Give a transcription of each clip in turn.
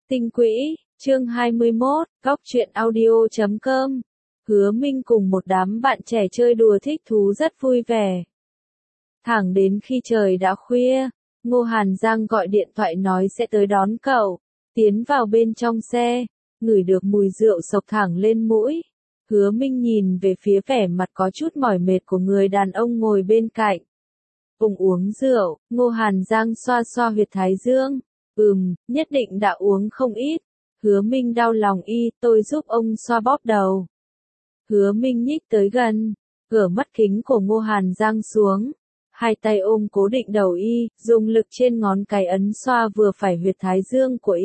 Tinh quỹ, chương 21, góc truyện audio.com. Hứa Minh cùng một đám bạn trẻ chơi đùa thích thú rất vui vẻ. Thẳng đến khi trời đã khuya, Ngô Hàn Giang gọi điện thoại nói sẽ tới đón cậu. Tiến vào bên trong xe, ngửi được mùi rượu xộc thẳng lên mũi. Hứa Minh nhìn về phía vẻ mặt có chút mỏi mệt của người đàn ông ngồi bên cạnh. Cùng uống rượu, Ngô Hàn Giang xoa xoa huyệt thái dương. Nhất định đã uống không ít. Hứa Minh đau lòng tôi giúp ông xoa bóp đầu. Hứa Minh nhích tới gần, gỡ mắt kính của Ngô Hàn Giang xuống. Hai tay ôm cố định đầu dùng lực trên ngón cái ấn xoa vừa phải huyệt thái dương của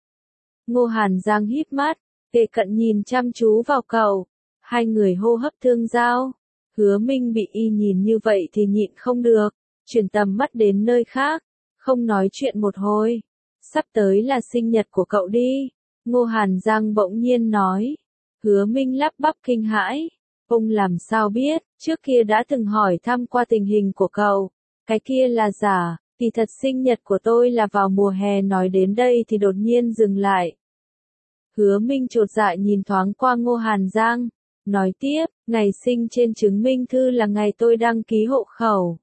Ngô Hàn Giang híp mắt, kề cận nhìn chăm chú vào cậu. Hai người hô hấp tương giao. Hứa Minh bị nhìn như vậy thì nhịn không được, chuyển tầm mắt đến nơi khác, không nói chuyện một hồi. Sắp tới là sinh nhật của cậu đi, Ngô Hàn Giang bỗng nhiên nói. Hứa Minh lắp bắp kinh hãi, ông làm sao biết, trước kia đã từng hỏi thăm qua tình hình của cậu, cái kia là giả, thì thật sinh nhật của tôi là vào mùa hè. Nói đến đây thì đột nhiên dừng lại. Hứa Minh chột dạ nhìn thoáng qua Ngô Hàn Giang, nói tiếp, ngày sinh trên chứng minh thư là ngày tôi đăng ký hộ khẩu.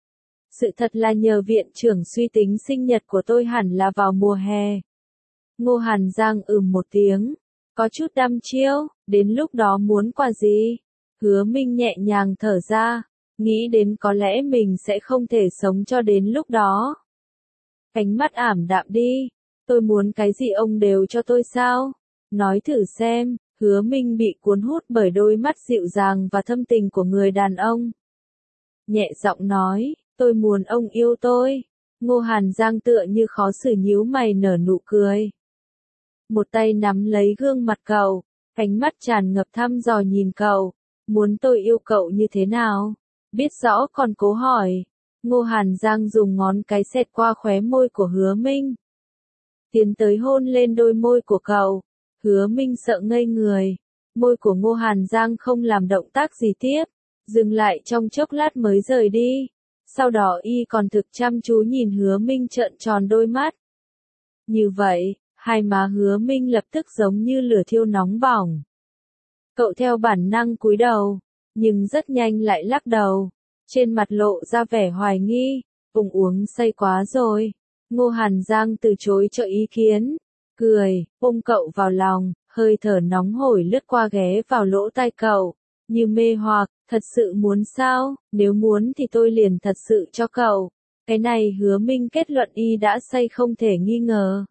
Sự thật là nhờ viện trưởng suy tính sinh nhật của tôi hẳn là vào mùa hè. Ngô Hàn Giang một tiếng, có chút đăm chiêu, đến lúc đó muốn quà gì? Hứa Minh nhẹ nhàng thở ra, nghĩ đến có lẽ mình sẽ không thể sống cho đến lúc đó. Ánh mắt ảm đạm đi, tôi muốn cái gì ông đều cho tôi sao? Nói thử xem. Hứa Minh bị cuốn hút bởi đôi mắt dịu dàng và thâm tình của người đàn ông. Nhẹ giọng nói, tôi muốn ông yêu tôi. Ngô Hàn Giang tựa như khó xử nhíu mày nở nụ cười. Một tay nắm lấy gương mặt cậu, ánh mắt tràn ngập thăm dò nhìn cậu. Muốn tôi yêu cậu như thế nào? Biết rõ còn cố hỏi. Ngô Hàn Giang dùng ngón cái xẹt qua khóe môi của Hứa Minh. Tiến tới hôn lên đôi môi của cậu. Hứa Minh sợ ngây người. Môi của Ngô Hàn Giang không làm động tác gì tiếp, dừng lại trong chốc lát mới rời đi. Sau đó còn thực chăm chú nhìn Hứa Minh trợn tròn đôi mắt. Như vậy, hai má Hứa Minh lập tức giống như lửa thiêu nóng bỏng. Cậu theo bản năng cúi đầu, nhưng rất nhanh lại lắc đầu. Trên mặt lộ ra vẻ hoài nghi, uống say quá rồi. Ngô Hàn Giang từ chối cho ý kiến. Cười, ôm cậu vào lòng, hơi thở nóng hổi lướt qua ghé vào lỗ tai cậu, như mê hoặc, thật sự muốn sao, nếu muốn thì tôi liền thật sự cho cậu. Cái này Hứa Minh kết luận đã say không thể nghi ngờ.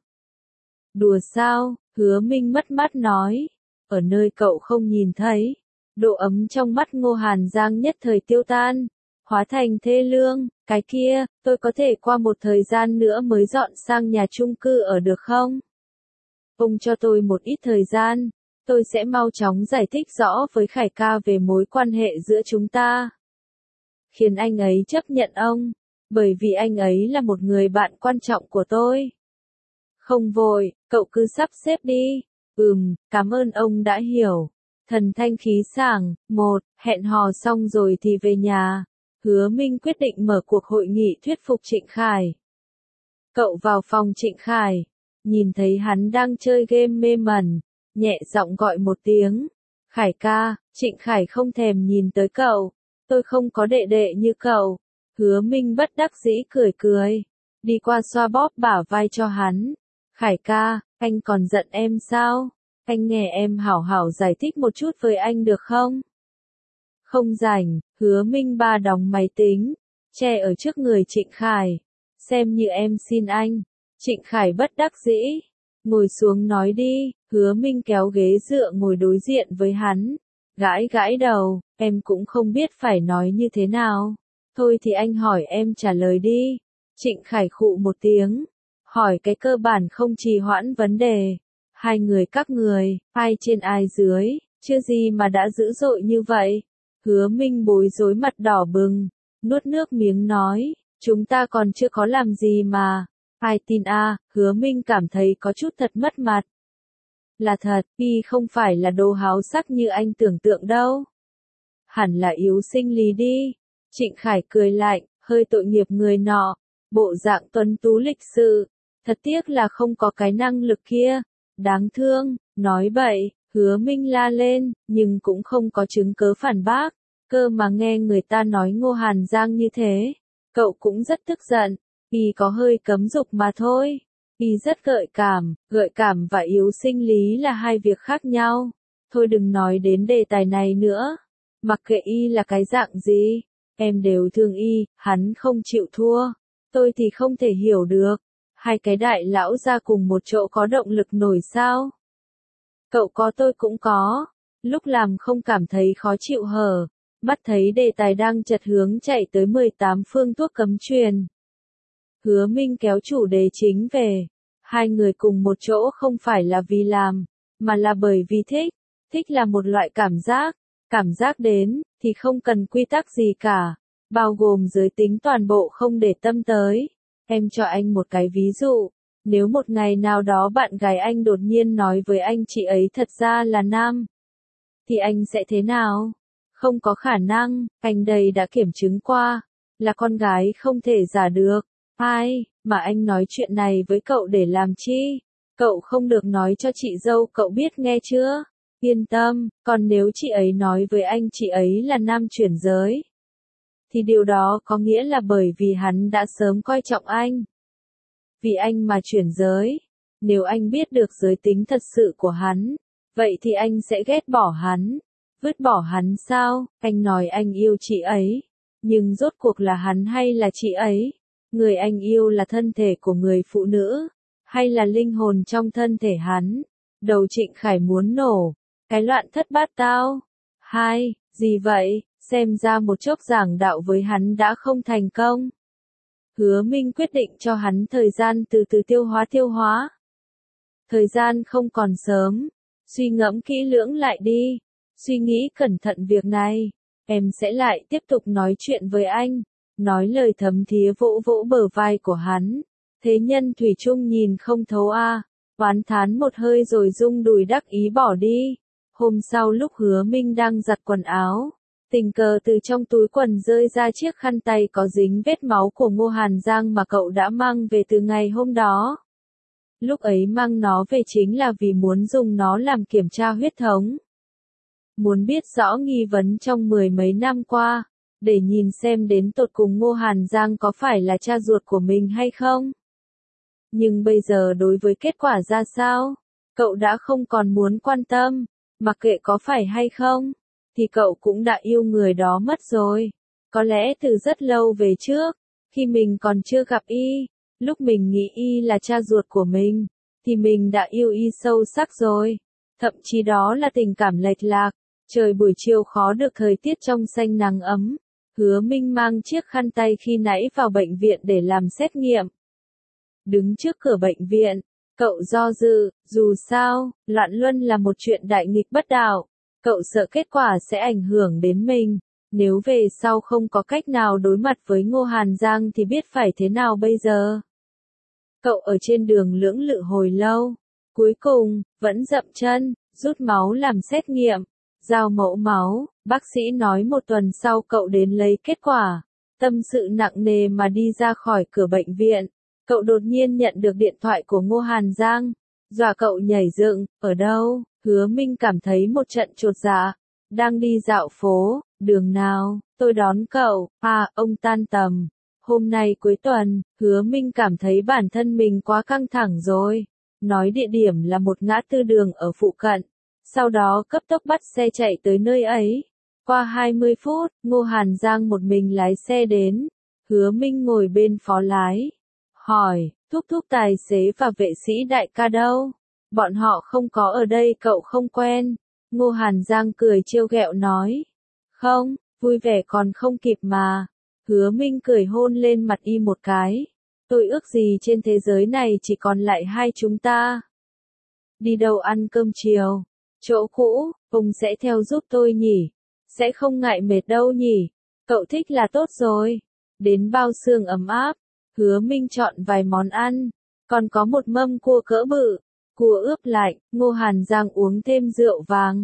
Đùa sao, Hứa Minh mất mát nói, ở nơi cậu không nhìn thấy, độ ấm trong mắt Ngô Hàn Giang nhất thời tiêu tan, hóa thành thê lương, cái kia, tôi có thể qua một thời gian nữa mới dọn sang nhà chung cư ở được không? Ông cho tôi một ít thời gian, tôi sẽ mau chóng giải thích rõ với Khải ca về mối quan hệ giữa chúng ta. Khiến anh ấy chấp nhận ông, bởi vì anh ấy là một người bạn quan trọng của tôi. Không vội, cậu cứ sắp xếp đi. Cảm ơn ông đã hiểu. Thần thanh khí sảng, hẹn hò xong rồi thì về nhà. Hứa Minh quyết định mở cuộc hội nghị thuyết phục Trịnh Khải. Cậu vào phòng Trịnh Khải. Nhìn thấy hắn đang chơi game mê mẩn, nhẹ giọng gọi một tiếng. Khải ca, Trịnh Khải không thèm nhìn tới cậu. Tôi không có đệ đệ như cậu. Hứa Minh bất đắc dĩ cười cười. Đi qua xoa bóp bả vai cho hắn. Khải ca, anh còn giận em sao? Anh nghe em hảo hảo giải thích một chút với anh được không? Không rảnh, Hứa Minh ba đóng máy tính, che ở trước người Trịnh Khải. Xem như em xin anh. Trịnh Khải bất đắc dĩ, ngồi xuống nói đi. Hứa Minh kéo ghế dựa ngồi đối diện với hắn, gãi gãi đầu, em cũng không biết phải nói như thế nào. Thôi thì anh hỏi em trả lời đi. Trịnh Khải khụ một tiếng, hỏi cái cơ bản không trì hoãn vấn đề. Hai người các người, ai trên ai dưới, chưa gì mà đã dữ dội như vậy. Hứa Minh bối rối mặt đỏ bừng, nuốt nước miếng nói, chúng ta còn chưa có làm gì mà. Ai tin Hứa Minh cảm thấy có chút thật mất mặt. Là thật, không phải là đồ háo sắc như anh tưởng tượng đâu. Hẳn là yếu sinh lý đi. Trịnh Khải cười lạnh, hơi tội nghiệp người nọ, bộ dạng tuấn tú lịch sự. Thật tiếc là không có cái năng lực kia. Đáng thương, nói bậy, Hứa Minh la lên, nhưng cũng không có chứng cớ phản bác. Cơ mà nghe người ta nói Ngô Hàn Giang như thế, cậu cũng rất tức giận. Y có hơi cấm dục mà thôi. Y rất gợi cảm và yếu sinh lý là hai việc khác nhau. Thôi đừng nói đến đề tài này nữa. Mặc kệ Y là cái dạng gì, em đều thương Y, hắn không chịu thua. Tôi thì không thể hiểu được. Hai cái đại lão ra cùng một chỗ có động lực nổi sao? Cậu có tôi cũng có. Lúc làm không cảm thấy khó chịu hở. Bắt thấy đề tài đang chật hướng chạy tới 18 phương thuốc cấm truyền. Hứa Minh kéo chủ đề chính về. Hai người cùng một chỗ không phải là vì làm, mà là bởi vì thích. Thích là một loại cảm giác đến, thì không cần quy tắc gì cả, bao gồm giới tính toàn bộ không để tâm tới. Em cho anh một cái ví dụ, nếu một ngày nào đó bạn gái anh đột nhiên nói với anh chị ấy thật ra là nam, thì anh sẽ thế nào? Không có khả năng, anh đây đã kiểm chứng qua, là con gái không thể giả được. Ai, mà anh nói chuyện này với cậu để làm chi? Cậu không được nói cho chị dâu cậu biết nghe chưa? Yên tâm, còn nếu chị ấy nói với anh chị ấy là nam chuyển giới, thì điều đó có nghĩa là bởi vì hắn đã sớm coi trọng anh. Vì anh mà chuyển giới. Nếu anh biết được giới tính thật sự của hắn, vậy thì anh sẽ ghét bỏ hắn. Vứt bỏ hắn sao? Anh nói anh yêu chị ấy. Nhưng rốt cuộc là hắn hay là chị ấy? Người anh yêu là thân thể của người phụ nữ, hay là linh hồn trong thân thể hắn? Đầu Trịnh Khải muốn nổ. Cái loạn thất bát tao. Hai, gì vậy? Xem ra một chốc giảng đạo với hắn đã không thành công. Hứa Minh quyết định cho hắn thời gian từ từ tiêu hóa. Thời gian không còn sớm. Suy ngẫm kỹ lưỡng lại đi. Suy nghĩ cẩn thận việc này. Em sẽ lại tiếp tục nói chuyện với anh. Nói lời thấm thía vỗ vỗ bờ vai của hắn. Thế nhân thủy chung nhìn không thấu a. Oán thán một hơi rồi rung đùi đắc ý bỏ đi. Hôm sau lúc Hứa Minh đang giặt quần áo, tình cờ từ trong túi quần rơi ra chiếc khăn tay có dính vết máu của Ngô Hàn Giang mà cậu đã mang về từ ngày hôm đó. Lúc ấy mang nó về chính là vì muốn dùng nó làm kiểm tra huyết thống. Muốn biết rõ nghi vấn trong mười mấy năm qua, để nhìn xem đến tột cùng Ngô Hàn Giang có phải là cha ruột của mình hay không. Nhưng bây giờ đối với kết quả ra sao, cậu đã không còn muốn quan tâm, mặc kệ có phải hay không, thì cậu cũng đã yêu người đó mất rồi. Có lẽ từ rất lâu về trước, khi mình còn chưa gặp Y, lúc mình nghĩ Y là cha ruột của mình, thì mình đã yêu Y sâu sắc rồi. Thậm chí đó là tình cảm lệch lạc. Trời buổi chiều khó được thời tiết trong xanh nắng ấm. Hứa Minh mang chiếc khăn tay khi nãy vào bệnh viện để làm xét nghiệm. Đứng trước cửa bệnh viện, cậu do dự, dù sao, loạn luân là một chuyện đại nghịch bất đạo. Cậu sợ kết quả sẽ ảnh hưởng đến mình. Nếu về sau không có cách nào đối mặt với Ngô Hàn Giang thì biết phải thế nào bây giờ. Cậu ở trên đường lưỡng lự hồi lâu. Cuối cùng, vẫn dậm chân, rút máu làm xét nghiệm. Giao mẫu máu, bác sĩ nói một tuần sau cậu đến lấy kết quả. Tâm sự nặng nề mà đi ra khỏi cửa bệnh viện. Cậu đột nhiên nhận được điện thoại của Ngô Hàn Giang. Dọa cậu nhảy dựng, ở đâu? Hứa Minh cảm thấy một trận chột dạ. Đang đi dạo phố, đường nào, tôi đón cậu. À, ông tan tầm. Hôm nay cuối tuần, Hứa Minh cảm thấy bản thân mình quá căng thẳng rồi. Nói địa điểm là một ngã tư đường ở phụ cận. Sau đó cấp tốc bắt xe chạy tới nơi ấy. Qua 20 phút, Ngô Hàn Giang một mình lái xe đến. Hứa Minh ngồi bên phó lái. Hỏi, thúc tài xế và vệ sĩ đại ca đâu? Bọn họ không có ở đây cậu không quen. Ngô Hàn Giang cười trêu ghẹo nói. Không, vui vẻ còn không kịp mà. Hứa Minh cười hôn lên mặt Y một cái. Tôi ước gì trên thế giới này chỉ còn lại hai chúng ta. Đi đâu ăn cơm chiều? Chỗ cũ, ông sẽ theo giúp tôi nhỉ? Sẽ không ngại mệt đâu nhỉ? Cậu thích là tốt rồi. Đến bao xương ấm áp. Hứa Minh chọn vài món ăn. Còn có một mâm cua cỡ bự. Cua ướp lạnh, Ngô Hàn Giang uống thêm rượu vàng.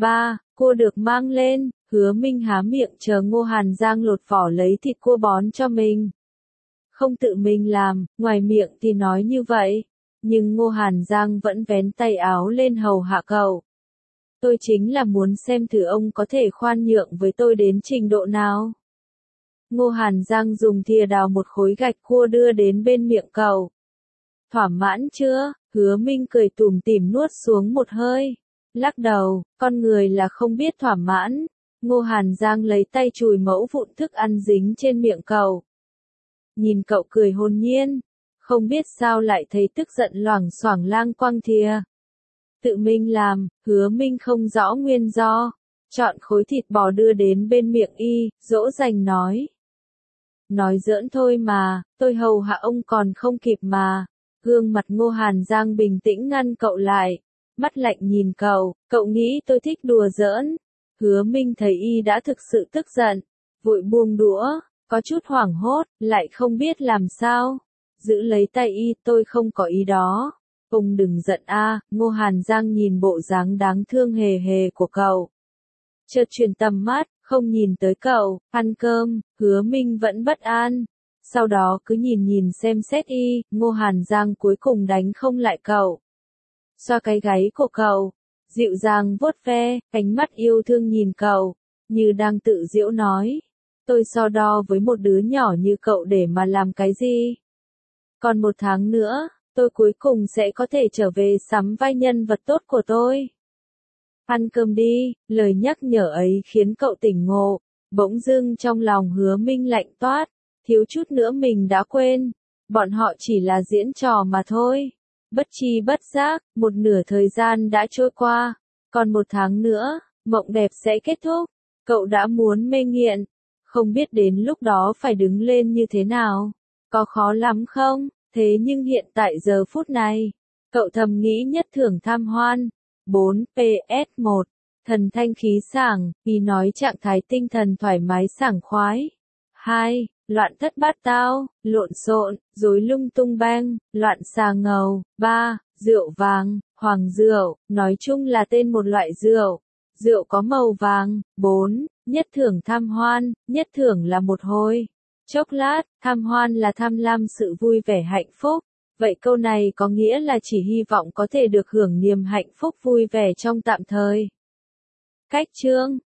Cua được mang lên. Hứa Minh há miệng chờ Ngô Hàn Giang lột vỏ lấy thịt cua bón cho mình. không tự mình làm, ngoài miệng thì nói như vậy, nhưng Ngô Hàn Giang vẫn vén tay áo lên hầu hạ cậu. Tôi chính là muốn xem thử ông có thể khoan nhượng với tôi đến trình độ nào. Ngô Hàn Giang dùng thìa đào một khối gạch cua đưa đến bên miệng cậu. Thỏa mãn chưa? Hứa Minh cười tủm tỉm nuốt xuống một hơi. Lắc đầu, con người là không biết thỏa mãn. Ngô Hàn Giang lấy tay chùi mẫu vụn thức ăn dính trên miệng cậu. Nhìn cậu cười hồn nhiên, không biết sao lại thấy tức giận loảng xoảng lang quăng thìa. Tự mình làm, Hứa Minh không rõ nguyên do. Chọn khối thịt bò đưa đến bên miệng y, dỗ dành nói. Nói giỡn thôi mà, tôi hầu hạ ông còn không kịp mà. Gương mặt Ngô Hàn Giang bình tĩnh ngăn cậu lại. Mắt lạnh nhìn cậu nghĩ tôi thích đùa giỡn. Hứa Minh thấy y đã thực sự tức giận. Vội buông đũa, có chút hoảng hốt, lại không biết làm sao. Giữ lấy tay y, tôi không có ý đó. Ông đừng giận a. Ngô Hàn Giang nhìn bộ dáng đáng thương hề hề của cậu. Chợt chuyển tầm mắt, không nhìn tới cậu, ăn cơm, Hứa Minh vẫn bất an. Sau đó cứ nhìn xem xét y, Ngô Hàn Giang cuối cùng đánh không lại cậu. Xoa cái gáy của cậu, dịu dàng vuốt ve, ánh mắt yêu thương nhìn cậu, như đang tự giễu nói. Tôi so đo với một đứa nhỏ như cậu để mà làm cái gì? Còn 1 tháng nữa, tôi cuối cùng sẽ có thể trở về sắm vai nhân vật tốt của tôi. Ăn cơm đi, lời nhắc nhở ấy khiến cậu tỉnh ngộ. Bỗng dưng trong lòng Hứa Minh lạnh toát, thiếu chút nữa mình đã quên. Bọn họ chỉ là diễn trò mà thôi. Bất tri bất giác, một nửa thời gian đã trôi qua. Còn 1 tháng nữa, mộng đẹp sẽ kết thúc. Cậu đã muốn mê nghiện. Không biết đến lúc đó phải đứng lên như thế nào. Có khó lắm không? Thế nhưng hiện tại giờ phút này, cậu thầm nghĩ nhất thưởng tham hoan. 4 PS1. Thần thanh khí sảng, vì nói trạng thái tinh thần thoải mái sảng khoái. 2. Loạn thất bát tao, lộn xộn, rối lung tung beng, loạn xà ngầu. 3. Rượu vàng, hoàng rượu, nói chung là tên một loại rượu. Rượu có màu vàng. 4. Nhất thưởng tham hoan, nhất thưởng là một hồi. Chốc lát, tham hoan là tham lam sự vui vẻ hạnh phúc. Vậy câu này có nghĩa là chỉ hy vọng có thể được hưởng niềm hạnh phúc vui vẻ trong tạm thời. Cách chương